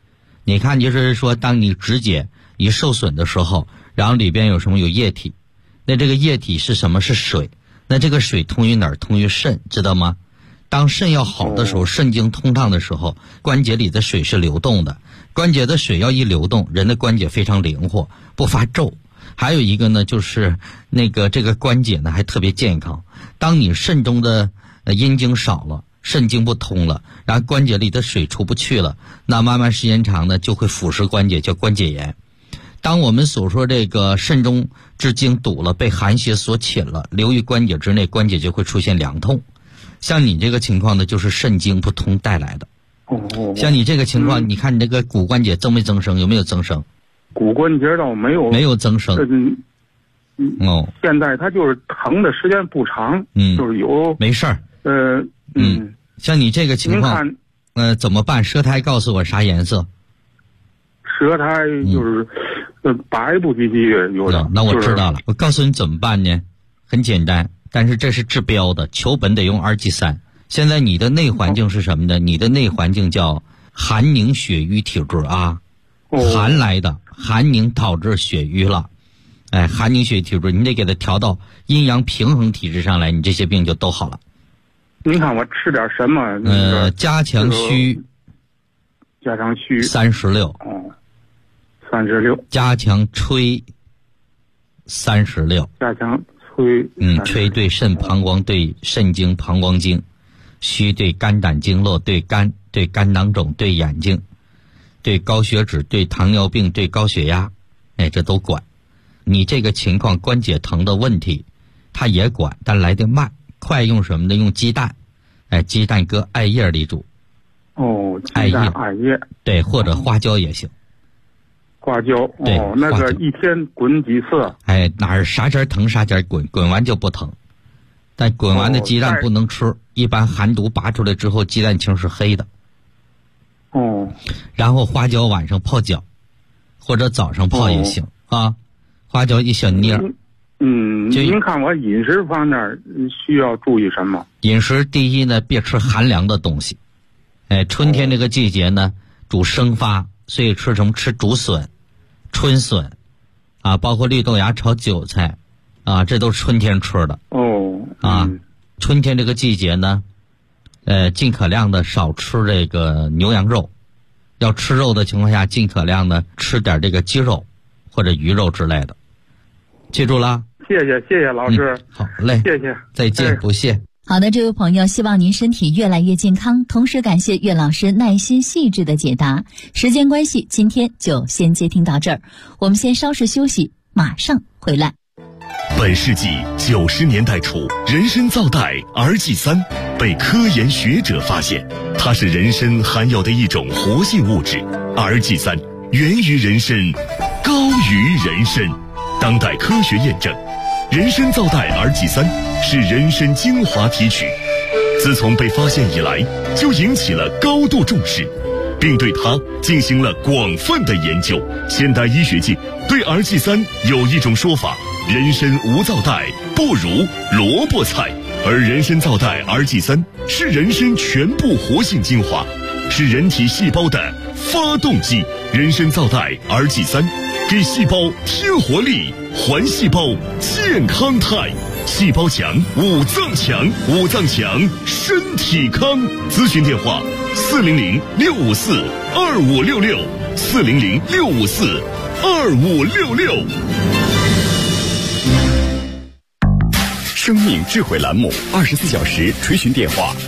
你看，就是说，当你指节一受损的时候，然后里边有什么？有液体。那这个液体是什么？是水。那这个水通于哪儿？通于肾，知道吗？当肾要好的时候，肾经通畅的时候，关节里的水是流动的。关节的水要一流动，人的关节非常灵活，不发皱。还有一个呢，就是这个关节呢还特别健康。当你肾中的阴经少了，肾经不通了，然后关节里的水出不去了，那慢慢时间长呢，就会腐蚀关节，叫关节炎。当我们所说这个肾中之经堵了，被寒邪所侵了，流于关节之内，关节就会出现凉痛。像你这个情况呢，就是肾经不通带来的。像你这个情况，你看你这个骨关节增没增生？有没有增生？ 骨关节倒没有增生。 现在它就是疼的时间不长，就是有没事儿。像你这个情况，怎么办？舌苔告诉我啥颜色？ 舌苔就是白不唧唧有点。 那我知道了，我告诉你怎么办呢？很简单，但是这是治标的，求本得用2G3。现在你的内环境是什么呢？你的内环境叫寒凝血瘀体质啊，寒来的，寒凝导致血瘀了。寒凝血瘀体质，你得给它调到阴阳平衡体质上来，你这些病就都好了。 您看我吃点什么？ 加强虚36。 36。 加强吹36。 加强吹。 吹对肾、膀胱对肾经、膀胱经。虚对肝胆经络，对肝，对肝囊肿，对眼睛，对高血脂，对糖尿病，对高血压，这都管。你这个情况关节疼的问题，它也管，但来得慢。快用什么呢？用鸡蛋，鸡蛋搁艾叶里煮。 艾叶。 对，或者花椒也行。 花椒。 对， 那个一天滚几次？ 哪儿啥点疼啥点滚，滚完就不疼。但滚完的鸡蛋不能吃，一般寒毒拔出来之后，鸡蛋清是黑的。然后花椒晚上泡脚，或者早上泡也行啊。花椒一小捏。 您看我饮食方面需要注意什么？ 饮食第一呢，别吃寒凉的东西。春天这个季节呢，主生发，所以吃什么？吃竹笋、春笋，包括绿豆芽炒韭菜，这都是春天吃的。春天这个季节呢，尽可量的少吃这个牛羊肉，要吃肉的情况下，尽可量的吃点这个鸡肉或者鱼肉之类的。记住了？ 谢谢老师。 好嘞， 谢谢， 再见，不谢。 好的，这位朋友，希望您身体越来越健康，同时感谢岳老师耐心细致的解答。时间关系，今天就先接听到这儿，我们先稍事休息，马上回来。 本世纪90年代初，人参皂苷 RG3 被科研学者发现，它是人参含有的一种活性物质。RG3 源于人参，高于人参。当代科学验证，人参皂苷 RG3 是人参精华提取，自从被发现以来，就引起了高度重视，并对它进行了广泛的研究。现代医学界对 RG3 有一种说法：人参无皂苷不如萝卜菜，而人参皂苷 RG3 是人参全部活性精华，是人体细胞的发动机。人参皂苷 RG3 给细胞添活力，还细胞健康态。细胞强，五脏强，五脏强，身体康。咨询电话：400-654-2566，400-654-2566。 生命智慧栏目24小时垂询电话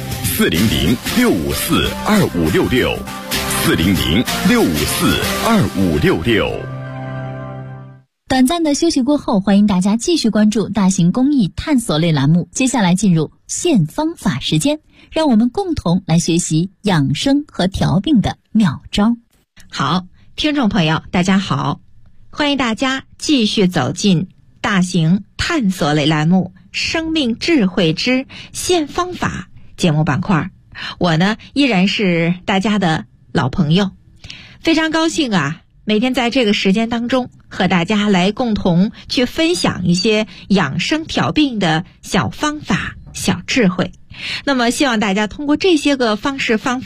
：400-654-2566，400-654-2566。 短暂的休息过后，欢迎大家继续关注大型公益探索类栏目。接下来进入现方法时间，让我们共同来学习养生和调病的妙招。 好，听众朋友大家好，欢迎大家继续走进大型探索类栏目生命智慧之现方法节目板块。我呢依然是大家的老朋友，非常高兴每天在这个时间当中和大家来共同去分享一些养生调病的小方法、小智慧。那么希望大家通过这些个方式方法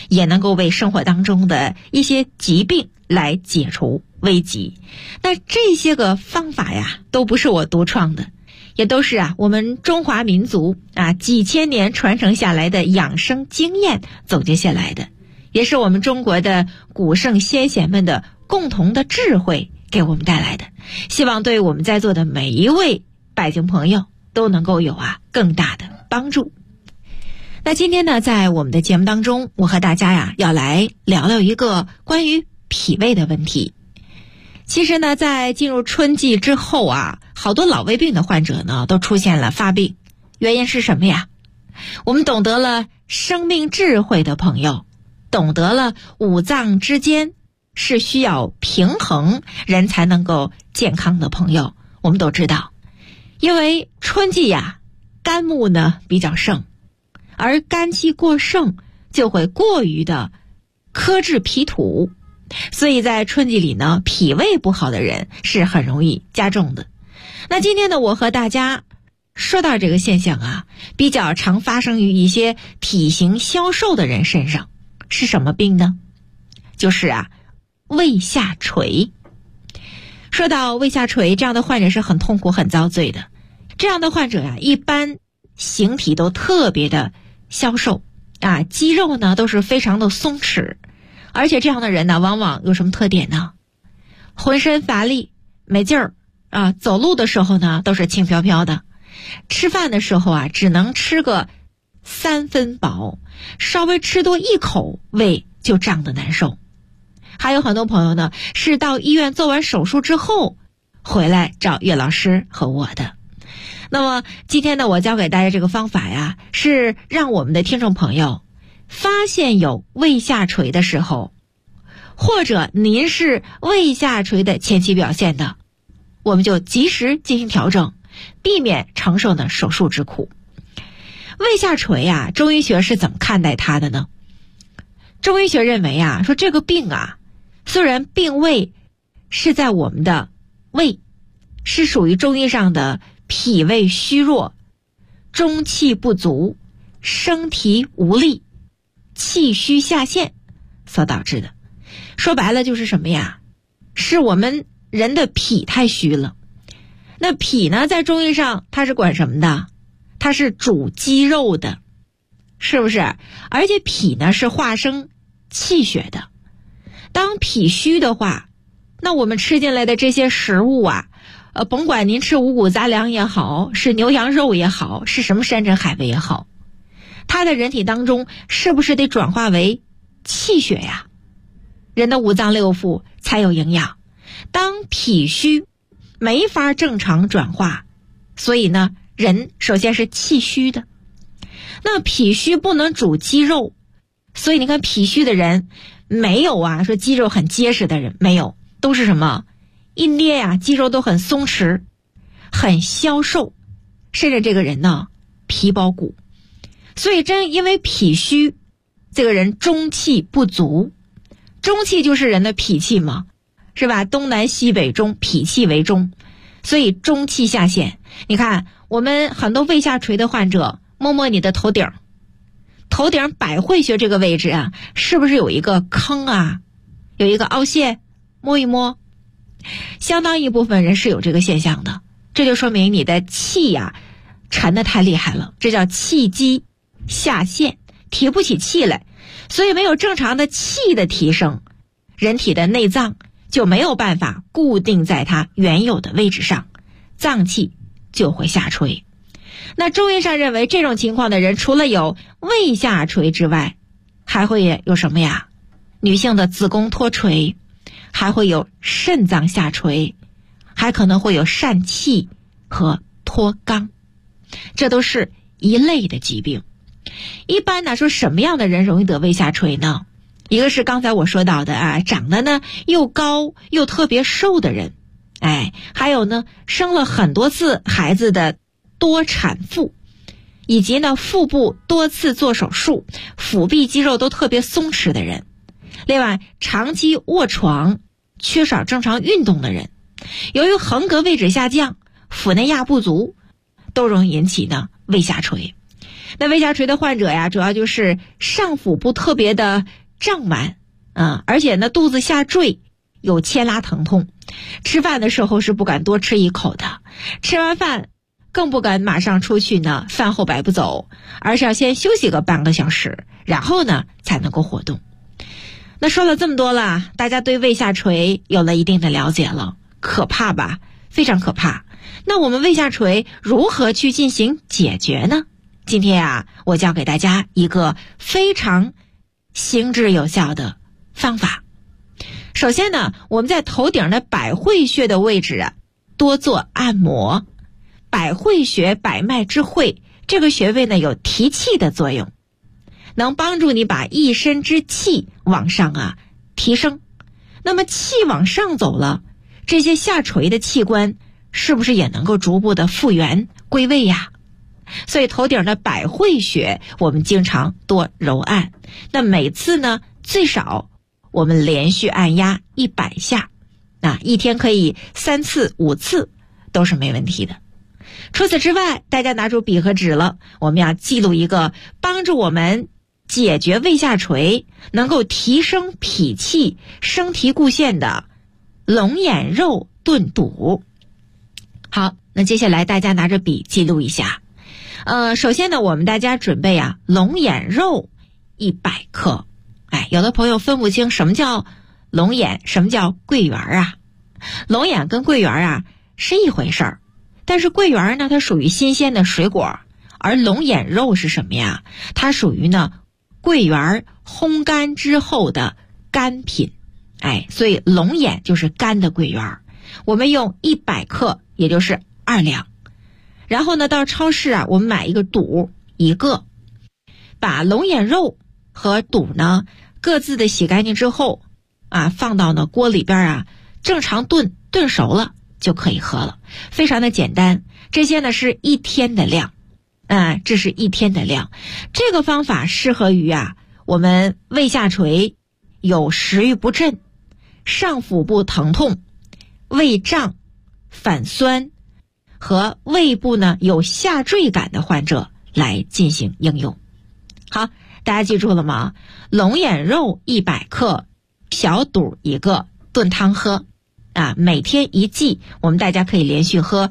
也能够为生活当中的一些疾病来解除危机。那这些个方法呀，都不是我独创的，也都是我们中华民族几千年传承下来的养生经验总结下来的，也是我们中国的古圣先贤们的共同的智慧给我们带来的，希望对我们在座的每一位百姓朋友都能够有更大的帮助。那今天呢，在我们的节目当中，我和大家要来聊聊一个关于脾胃的问题。其实呢，在进入春季之后好多老胃病的患者呢都出现了发病，原因是什么呀？我们懂得了生命智慧的朋友，懂得了五脏之间是需要平衡人才能够健康的朋友，我们都知道，因为春季肝木呢比较盛，而肝气过盛就会过于的克制脾土，所以在春季里呢，脾胃不好的人是很容易加重的。那今天呢，我和大家说到这个现象比较常发生于一些体型消瘦的人身上，是什么病呢？就是胃下垂。说到胃下垂，这样的患者是很痛苦很遭罪的。这样的患者一般形体都特别的消瘦肌肉呢都是非常的松弛，而且这样的人呢往往有什么特点呢？浑身乏力没劲儿走路的时候呢都是轻飘飘的，吃饭的时候只能吃个3分饱，稍微吃多一口胃就胀得难受。还有很多朋友呢是到医院做完手术之后回来找岳老师和我的。那么今天呢，我教给大家这个方法是让我们的听众朋友发现有胃下垂的时候，或者您是胃下垂的前期表现的，我们就及时进行调整，避免承受呢手术之苦。胃下垂中医学是怎么看待它的呢？中医学认为说这个病虽然病位是在我们的胃，是属于中医上的脾胃虚弱、中气不足、身体无力、气虚下陷所导致的。说白了就是什么呀？是我们人的脾太虚了。那脾呢，在中医上它是管什么的？它是主肌肉的，是不是？而且脾呢是化生气血的。当脾虚的话，那我们吃进来的这些食物甭管您吃五谷杂粮也好，是牛羊肉也好，是什么山珍海味也好，它的人体当中是不是得转化为气血呀？人的五脏六腑才有营养。当脾虚没法正常转化，所以呢，人首先是气虚的。那脾虚不能主肌肉，所以你看脾虚的人没有说肌肉很结实的人，没有，都是什么？一捏肌肉都很松弛，很消瘦，甚至这个人呢皮包骨。所以正因为脾虚，这个人中气不足。中气就是人的脾气嘛，是吧？东南西北中，脾气为中，所以中气下陷。你看我们很多胃下垂的患者，摸摸你的头顶百会穴这个位置是不是有一个坑有一个凹陷？摸一摸，相当一部分人是有这个现象的。这就说明你的气沉得太厉害了，这叫气机下陷，提不起气来。所以没有正常的气的提升，人体的内脏就没有办法固定在它原有的位置上，脏气就会下垂。那中医上认为这种情况的人，除了有胃下垂之外，还会有什么呀？女性的子宫脱垂，还会有肾脏下垂，还可能会有疝气和脱肛，这都是一类的疾病。一般说什么样的人容易得胃下垂呢？一个是刚才我说到的长得呢又高又特别瘦的人，还有呢生了很多次孩子的多产妇，以及呢腹部多次做手术，腹壁肌肉都特别松弛的人，另外长期卧床缺少正常运动的人，由于横膈位置下降，腹内压不足，都容易引起呢胃下垂。 那胃下垂的患者呀，主要就是上腹部特别的胀满而且呢肚子下坠，有牵拉疼痛，吃饭的时候是不敢多吃一口的，吃完饭更不敢马上出去呢，饭后百步走，而是要先休息个半个小时，然后呢才能够活动。那说了这么多了，大家对胃下垂有了一定的了解了，可怕吧？非常可怕。那我们胃下垂如何去进行解决呢？今天我教给大家一个非常行之有效的方法。首先呢，我们在头顶的百会穴的位置多做按摩。百会穴，百脉之会，这个穴位呢有提气的作用，能帮助你把一身之气往上提升。那么气往上走了，这些下垂的器官是不是也能够逐步的复原归位呀？所以头顶的百会穴我们经常多揉按，那每次呢最少我们连续按压100下，一天可以3次5次都是没问题的。除此之外，大家拿出笔和纸了，我们要记录一个帮助我们解决胃下垂，能够提升脾气、升提固腺的龙眼肉炖肚。好，那接下来大家拿着笔记录一下。首先呢，我们大家准备龙眼肉100克。有的朋友分不清什么叫龙眼，什么叫桂圆龙眼跟桂圆是一回事儿。但是桂圆呢，它属于新鲜的水果，而龙眼肉是什么呀？它属于呢桂圆烘干之后的干品，所以龙眼就是干的桂圆。我们用100克，也就是2两。然后呢，到超市我们买一个肚1个，把龙眼肉和肚呢各自的洗干净之后放到呢锅里边正常炖熟了就可以喝了，非常的简单。这些呢是1天的量，这是1天的量。这个方法适合于我们胃下垂、有食欲不振、上腹部疼痛、胃胀、反酸和胃部呢有下坠感的患者来进行应用。好，大家记住了吗？龙眼肉100克，小肚1个，炖汤喝。每天1剂，我们大家可以连续喝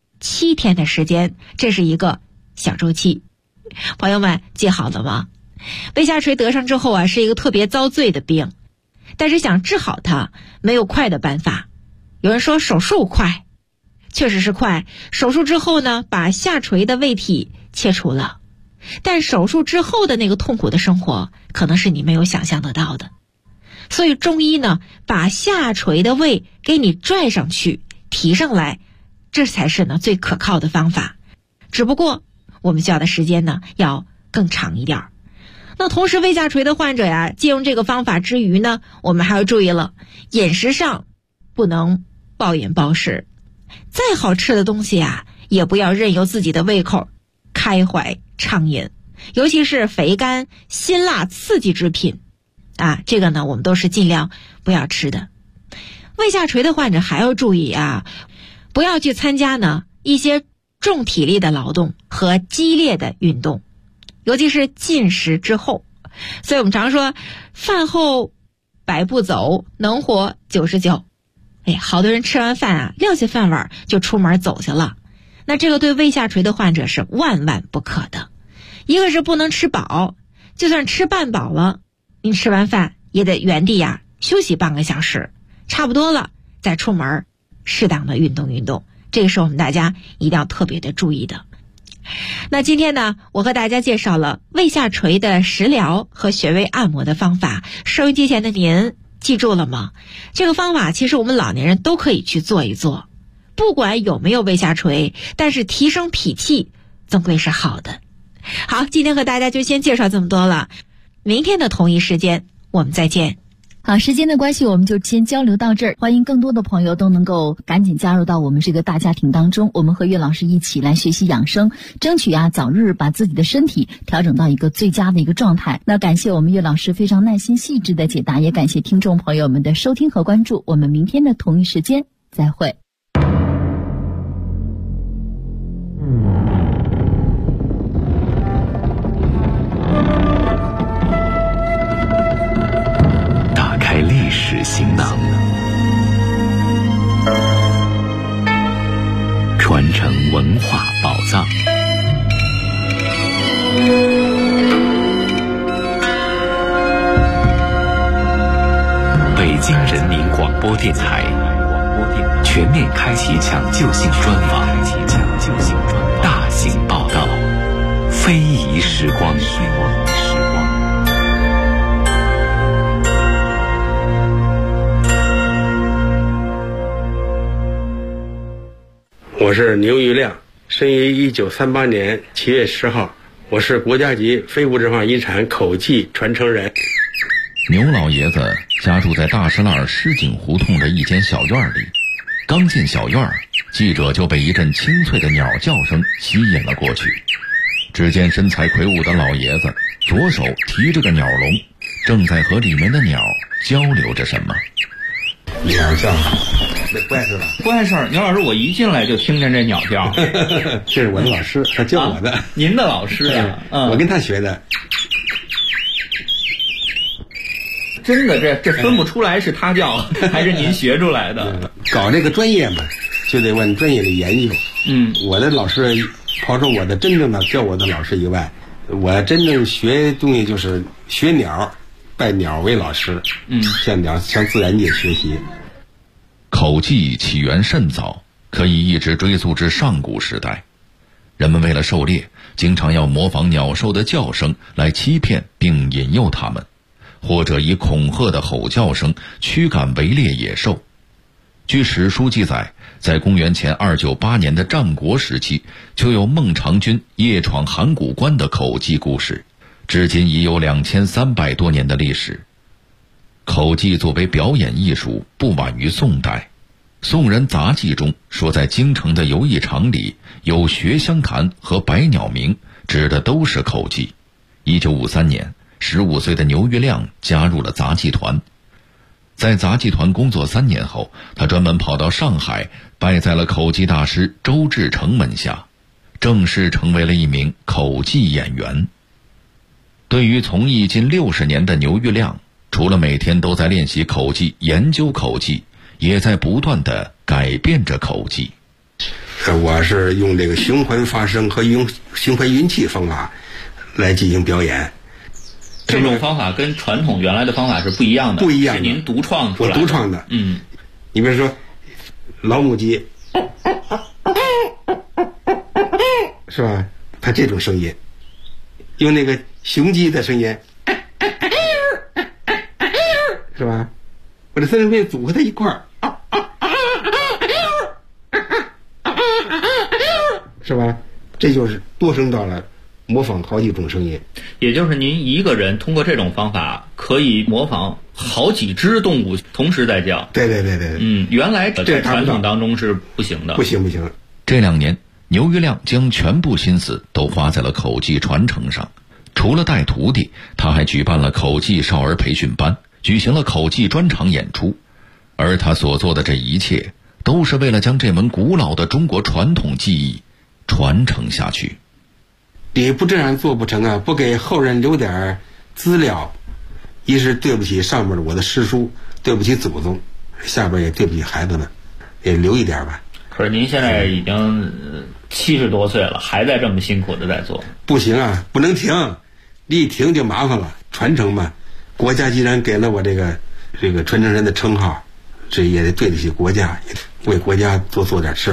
7天的时间，这是一个小周期。朋友们记好了吗？胃下垂得上之后是一个特别遭罪的病，但是想治好它没有快的办法。有人说手术快，确实是快，手术之后呢把下垂的胃体切除了，但手术之后的那个痛苦的生活可能是你没有想象得到的。所以中医呢把下垂的胃给你拽上去提上来，这才是呢最可靠的方法。只不过我们需要的时间呢要更长一点。那同时胃下垂的患者借用这个方法之余呢，我们还要注意了，饮食上不能暴饮暴食，再好吃的东西也不要任由自己的胃口开怀畅饮，尤其是肥甘辛辣刺激之品这个呢我们都是尽量不要吃的。胃下垂的患者还要注意不要去参加呢一些重体力的劳动和激烈的运动，尤其是进食之后。所以我们常说饭后百步走，能活99。好多人吃完饭撂下饭碗就出门走去了，那这个对胃下垂的患者是万万不可的。一个是不能吃饱，就算吃半饱了，你吃完饭也得原地休息半个小时，差不多了再出门适当的运动运动，这个是我们大家一定要特别的注意的。那今天呢，我和大家介绍了胃下垂的食疗和穴位按摩的方法，收音机前的您记住了吗？这个方法其实我们老年人都可以去做一做，不管有没有胃下垂，但是提升脾气总归是好的。好，今天和大家就先介绍这么多了，明天的同一时间我们再见。 好，时间的关系我们就先交流到这儿，欢迎更多的朋友都能够赶紧加入到我们这个大家庭当中，我们和岳老师一起来学习养生，争取早日把自己的身体调整到一个最佳的一个状态。那感谢我们岳老师非常耐心细致的解答，也感谢听众朋友们的收听和关注，我们明天的同一时间再会。 行囊，传承文化宝藏。北京人民广播电台全面开启抢救性专访，大型报道，非遗时光。 我是牛玉亮，生于1938年7月10号，我是国家级非物质文化遗产口技传承人。 牛老爷子家住在大石栏狮井胡同的一间小院里，刚进小院，记者就被一阵清脆的鸟叫声吸引了过去。只见身材魁梧的老爷子左手提着个鸟笼，正在和里面的鸟交流着什么。 鸟叫，那不碍事吧？ 不碍事。牛老师，我一进来就听见这鸟叫。 这是我的老师，他教我的。 您的老师呀？ 我跟他学的。 真的，这分不出来是他教还是您学出来的。 搞这个专业嘛，就得问专业的研究。我的老师，抛出我的真正的教我的老师以外，我真正学东西就是学鸟，拜鸟为老师。向自然界学习。 口技起源甚早，可以一直追溯至上古时代。人们为了狩猎，经常要模仿鸟兽的叫声来欺骗并引诱它们，或者以恐吓的吼叫声驱赶围猎野兽。据史书记载，在公元前298年的战国时期，就有孟尝君夜闯函谷关的口技故事，至今已有2300多年的历史。口技作为表演艺术，不晚于宋代。宋人杂记中说，在京城的游艺场里有学香弹和百鸟鸣，指的都是口技。1953年，15岁的牛玉亮加入了杂技团。在杂技团工作3年后，他专门跑到上海，拜在了口技大师周志成门下，正式成为了一名口技演员。对于从艺近60年的牛玉亮，除了每天都在练习口技、研究口技，也在不断地改变着口技。 我是用这个循环发声和用循环运气方法来进行表演。 这种方法跟传统原来的方法是不一样的， 不一样的， 是您独创出来的。 我独创的。你比如说老母鸡，是吧？它这种声音，用那个雄鸡的声音，是吧？我这三声变组合在一块儿，是吧？这就是多声道了，模仿好几种声音。 也就是您一个人通过这种方法可以模仿好几只动物同时在叫。 对。 原来在传统当中是不行的。 不行。 这2年，牛玉亮将全部心思都花在了口技传承上。除了带徒弟，他还举办了口技少儿培训班，举行了口技专场演出。而他所做的这一切，都是为了将这门古老的中国传统技艺传承下去。 你不这样做不成啊！不给后人留点资料，一是对不起上面的我的师叔，对不起祖宗，下边也对不起孩子们，也留一点吧。 可是您现在已经70多岁了，还在这么辛苦的在做。 不行啊，不能停，一停就麻烦了。传承嘛，国家既然给了我这个传承人的称号，这也得对得起国家，为国家多做点事。